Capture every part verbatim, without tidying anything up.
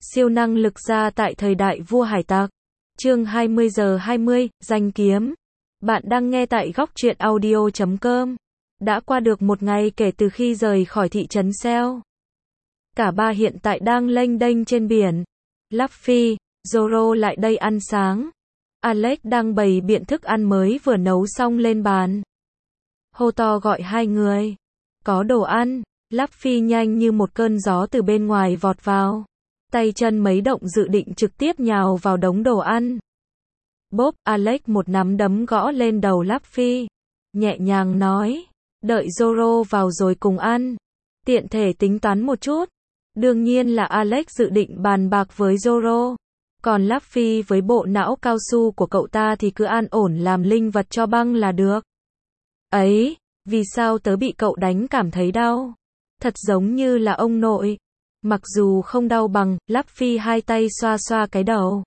Siêu năng lực gia tại thời đại vua hải tặc. Chương hai mươi giờ hai mươi, danh kiếm. Bạn đang nghe tại góc truyện audio chấm com. Đã qua được một ngày kể từ khi rời khỏi thị trấn Seo. Cả ba hiện tại đang lênh đênh trên biển. Luffy, Zoro lại đây ăn sáng. Alex đang bày biện thức ăn mới vừa nấu xong lên bàn. Hô to gọi hai người. Có đồ ăn. Luffy nhanh như một cơn gió từ bên ngoài vọt vào. Tay chân mấy động dự định trực tiếp nhào vào đống đồ ăn. Bốp, Alex một nắm đấm gõ lên đầu Luffy. Nhẹ nhàng nói, đợi Zoro vào rồi cùng ăn. Tiện thể tính toán một chút. Đương nhiên là Alex dự định bàn bạc với Zoro. Còn Luffy với bộ não cao su của cậu ta thì cứ an ổn làm linh vật cho băng là được. Ấy, vì sao tớ bị cậu đánh cảm thấy đau? Thật giống như là ông nội. Mặc dù không đau bằng, Luffy hai tay xoa xoa cái đầu.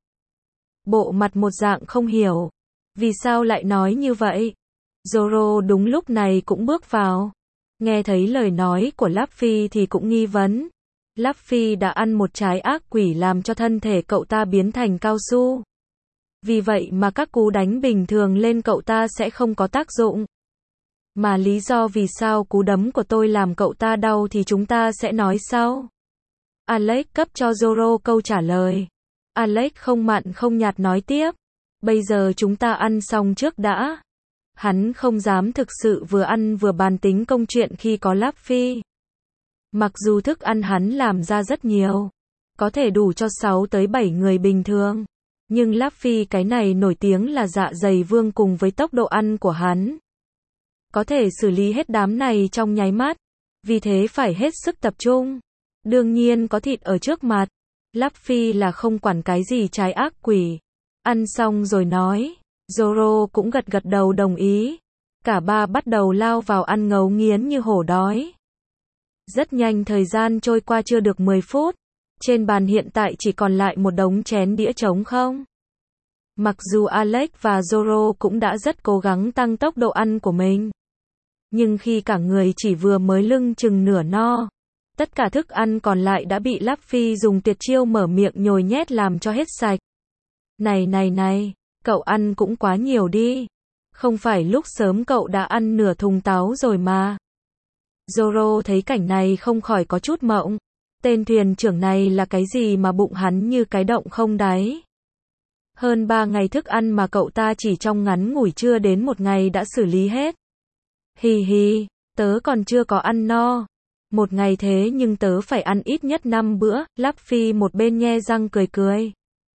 Bộ mặt một dạng không hiểu. Vì sao lại nói như vậy? Zoro đúng lúc này cũng bước vào. Nghe thấy lời nói của Luffy thì cũng nghi vấn. Luffy đã ăn một trái ác quỷ làm cho thân thể cậu ta biến thành cao su. Vì vậy mà các cú đánh bình thường lên cậu ta sẽ không có tác dụng. Mà lý do vì sao cú đấm của tôi làm cậu ta đau thì chúng ta sẽ nói sau. Alex cấp cho Zoro câu trả lời. Alex không mặn không nhạt nói tiếp. Bây giờ chúng ta ăn xong trước đã. Hắn không dám thực sự vừa ăn vừa bàn tính công chuyện khi có Luffy. Mặc dù thức ăn hắn làm ra rất nhiều. Có thể đủ cho sáu tới bảy người bình thường. Nhưng Luffy cái này nổi tiếng là dạ dày vương cùng với tốc độ ăn của hắn. Có thể xử lý hết đám này trong nháy mắt. Vì thế phải hết sức tập trung. Đương nhiên có thịt ở trước mặt. Luffy là không quản cái gì trái ác quỷ. Ăn xong rồi nói. Zoro cũng gật gật đầu đồng ý. Cả ba bắt đầu lao vào ăn ngấu nghiến như hổ đói. Rất nhanh thời gian trôi qua chưa được mười phút. Trên bàn hiện tại chỉ còn lại một đống chén đĩa trống không. Mặc dù Alex và Zoro cũng đã rất cố gắng tăng tốc độ ăn của mình. Nhưng khi cả người chỉ vừa mới lưng chừng nửa no. Tất cả thức ăn còn lại đã bị Luffy dùng tuyệt chiêu mở miệng nhồi nhét làm cho hết sạch. Này này này, cậu ăn cũng quá nhiều đi. Không phải lúc sớm cậu đã ăn nửa thùng táo rồi mà. Zoro thấy cảnh này không khỏi có chút mộng. Tên thuyền trưởng này là cái gì mà bụng hắn như cái động không đáy. Hơn ba ngày thức ăn mà cậu ta chỉ trong ngắn ngủi chưa đến một ngày đã xử lý hết. Hì hì, tớ còn chưa có ăn no. Một ngày thế nhưng tớ phải ăn ít nhất năm bữa, Luffy một bên nhe răng cười cười.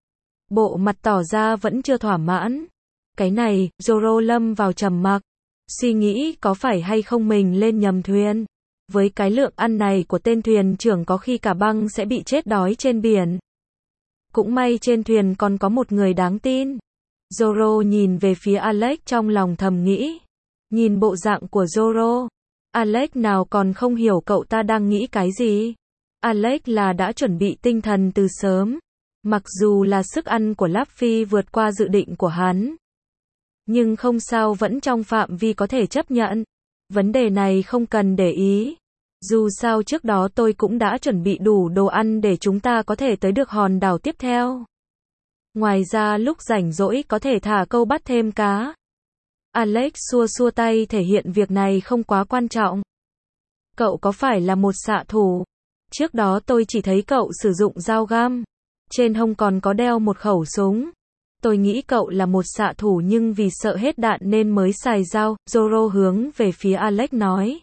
Bộ mặt tỏ ra vẫn chưa thỏa mãn. Cái này, Zoro lâm vào trầm mặc. Suy nghĩ có phải hay không mình lên nhầm thuyền. Với cái lượng ăn này của tên thuyền trưởng có khi cả băng sẽ bị chết đói trên biển. Cũng may trên thuyền còn có một người đáng tin. Zoro nhìn về phía Alex trong lòng thầm nghĩ. Nhìn bộ dạng của Zoro. Alex nào còn không hiểu cậu ta đang nghĩ cái gì. Alex là đã chuẩn bị tinh thần từ sớm. Mặc dù là sức ăn của Luffy vượt qua dự định của hắn. Nhưng không sao, vẫn trong phạm vi có thể chấp nhận. Vấn đề này không cần để ý. Dù sao trước đó tôi cũng đã chuẩn bị đủ đồ ăn để chúng ta có thể tới được hòn đảo tiếp theo. Ngoài ra lúc rảnh rỗi có thể thả câu bắt thêm cá. Alex xua xua tay thể hiện việc này không quá quan trọng. Cậu có phải là một xạ thủ? Trước đó tôi chỉ thấy cậu sử dụng dao găm. Trên hông còn có đeo một khẩu súng. Tôi nghĩ cậu là một xạ thủ nhưng vì sợ hết đạn nên mới xài dao. Zoro hướng về phía Alex nói.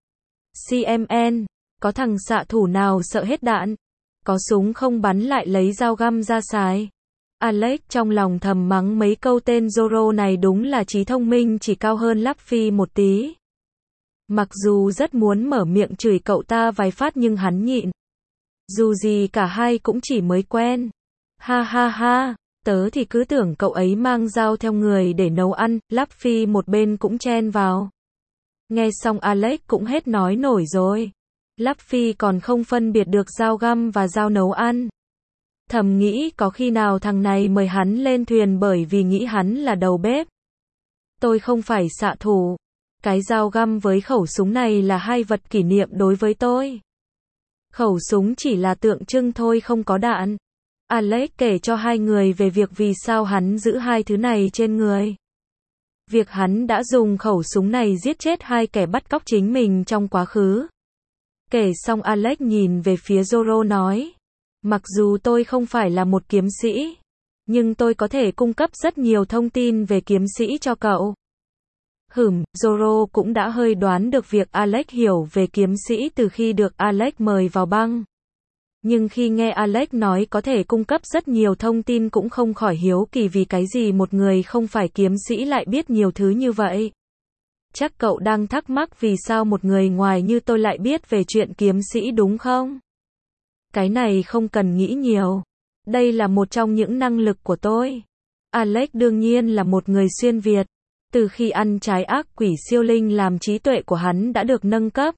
xê em en, có thằng xạ thủ nào sợ hết đạn? Có súng không bắn lại lấy dao găm ra xài. Alex trong lòng thầm mắng mấy câu tên Zoro này đúng là trí thông minh chỉ cao hơn Luffy một tí. Mặc dù rất muốn mở miệng chửi cậu ta vài phát nhưng hắn nhịn. Dù gì cả hai cũng chỉ mới quen. Ha ha ha, tớ thì cứ tưởng cậu ấy mang dao theo người để nấu ăn. Luffy một bên cũng chen vào. Nghe xong Alex cũng hết nói nổi rồi. Luffy còn không phân biệt được dao găm và dao nấu ăn. Thầm nghĩ có khi nào thằng này mời hắn lên thuyền bởi vì nghĩ hắn là đầu bếp. Tôi không phải xạ thủ. Cái dao găm với khẩu súng này là hai vật kỷ niệm đối với tôi. Khẩu súng chỉ là tượng trưng thôi, không có đạn. Alex kể cho hai người về việc vì sao hắn giữ hai thứ này trên người. Việc hắn đã dùng khẩu súng này giết chết hai kẻ bắt cóc chính mình trong quá khứ. Kể xong Alex nhìn về phía Zoro nói. Mặc dù tôi không phải là một kiếm sĩ, nhưng tôi có thể cung cấp rất nhiều thông tin về kiếm sĩ cho cậu. Hửm, Zoro cũng đã hơi đoán được việc Alex hiểu về kiếm sĩ từ khi được Alex mời vào băng. Nhưng khi nghe Alex nói có thể cung cấp rất nhiều thông tin cũng không khỏi hiếu kỳ vì cái gì một người không phải kiếm sĩ lại biết nhiều thứ như vậy. Chắc cậu đang thắc mắc vì sao một người ngoài như tôi lại biết về chuyện kiếm sĩ đúng không? Cái này không cần nghĩ nhiều. Đây là một trong những năng lực của tôi. Alex đương nhiên là một người xuyên Việt. Từ khi ăn trái ác quỷ siêu linh làm trí tuệ của hắn đã được nâng cấp.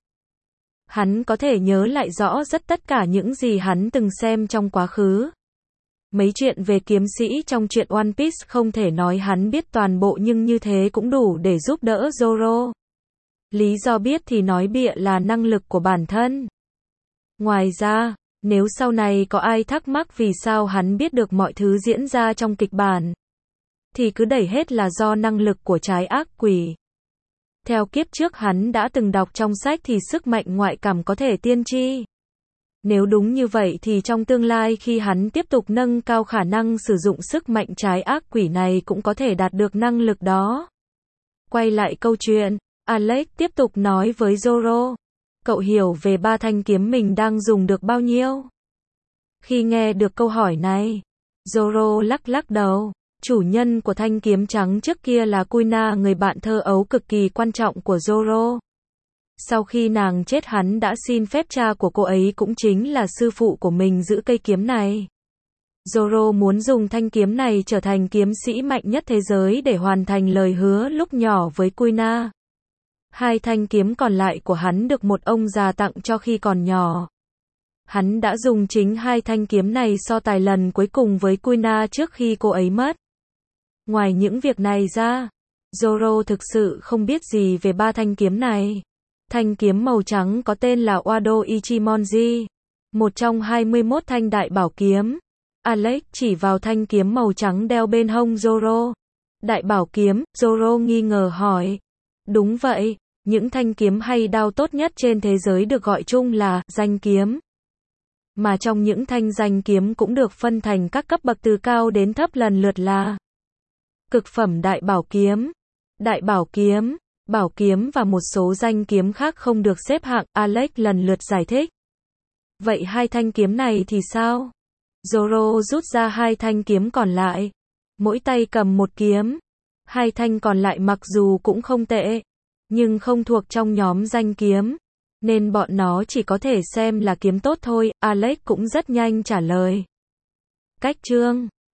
Hắn có thể nhớ lại rõ rất tất cả những gì hắn từng xem trong quá khứ. Mấy chuyện về kiếm sĩ trong truyện One Piece không thể nói hắn biết toàn bộ nhưng như thế cũng đủ để giúp đỡ Zoro. Lý do biết thì nói bịa là năng lực của bản thân. Ngoài ra, nếu sau này có ai thắc mắc vì sao hắn biết được mọi thứ diễn ra trong kịch bản, thì cứ đẩy hết là do năng lực của trái ác quỷ. Theo kiếp trước hắn đã từng đọc trong sách thì sức mạnh ngoại cảm có thể tiên tri. Nếu đúng như vậy thì trong tương lai khi hắn tiếp tục nâng cao khả năng sử dụng sức mạnh trái ác quỷ này cũng có thể đạt được năng lực đó. Quay lại câu chuyện, Alex tiếp tục nói với Zoro. Cậu hiểu về ba thanh kiếm mình đang dùng được bao nhiêu? Khi nghe được câu hỏi này, Zoro lắc lắc đầu. Chủ nhân của thanh kiếm trắng trước kia là Kuina, người bạn thơ ấu cực kỳ quan trọng của Zoro. Sau khi nàng chết hắn đã xin phép cha của cô ấy cũng chính là sư phụ của mình giữ cây kiếm này. Zoro muốn dùng thanh kiếm này trở thành kiếm sĩ mạnh nhất thế giới để hoàn thành lời hứa lúc nhỏ với Kuina. Hai thanh kiếm còn lại của hắn được một ông già tặng cho khi còn nhỏ. Hắn đã dùng chính hai thanh kiếm này so tài lần cuối cùng với Kuina trước khi cô ấy mất. Ngoài những việc này ra, Zoro thực sự không biết gì về ba thanh kiếm này. Thanh kiếm màu trắng có tên là Wado Ichimonji, một trong hai mươi mốt thanh đại bảo kiếm. Alex chỉ vào thanh kiếm màu trắng đeo bên hông Zoro. Đại bảo kiếm, Zoro nghi ngờ hỏi. Đúng vậy, những thanh kiếm hay đao tốt nhất trên thế giới được gọi chung là danh kiếm. Mà trong những thanh danh kiếm cũng được phân thành các cấp bậc từ cao đến thấp lần lượt là cực phẩm đại bảo kiếm, đại bảo kiếm, bảo kiếm và một số danh kiếm khác không được xếp hạng, Alex lần lượt giải thích. Vậy hai thanh kiếm này thì sao? Zoro rút ra hai thanh kiếm còn lại. Mỗi tay cầm một kiếm. Hai thanh còn lại mặc dù cũng không tệ, nhưng không thuộc trong nhóm danh kiếm, nên bọn nó chỉ có thể xem là kiếm tốt thôi, Alex cũng rất nhanh trả lời. Cách chương